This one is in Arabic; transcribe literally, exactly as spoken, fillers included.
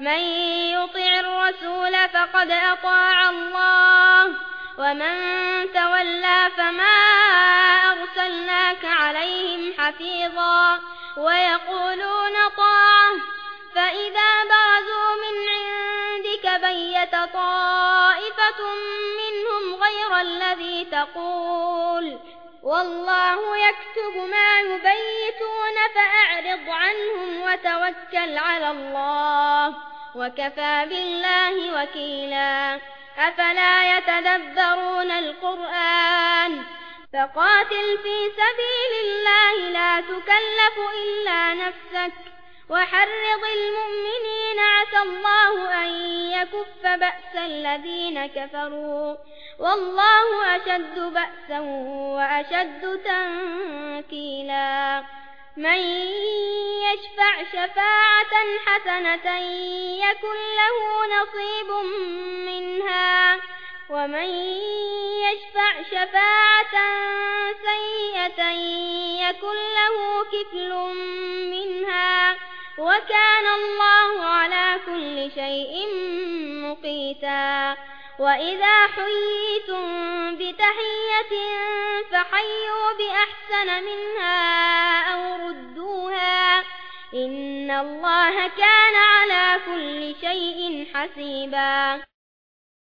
من يطع الرسول فقد أطاع الله ومن تولى فما أرسلناك عليهم حفيظا ويقولون طاعة فإذا برزوا من عندك بيت طائفة منهم غير الذي تقول والله يكتب ما يبيتون فأعرض عنهم وتوكل على الله وكفى بالله وكيلا أفلا يتدبرون القرآن فقاتل في سبيل الله لا تكلف إلا نفسك وحرض المؤمنين عسى الله أن يكف بأس الذين كفروا والله أشد بأسا وأشد تنكيلا من يشفع شفاعة حسنة يكن له نصيب منها ومن يشفع شفاعة سيئة يكن له كفل منها وكان الله على كل شيء مقيتا وإذا حييتم بتحية فحيوا بأحسن منها أو ردوها إن الله كان على كل شيء حسيبا.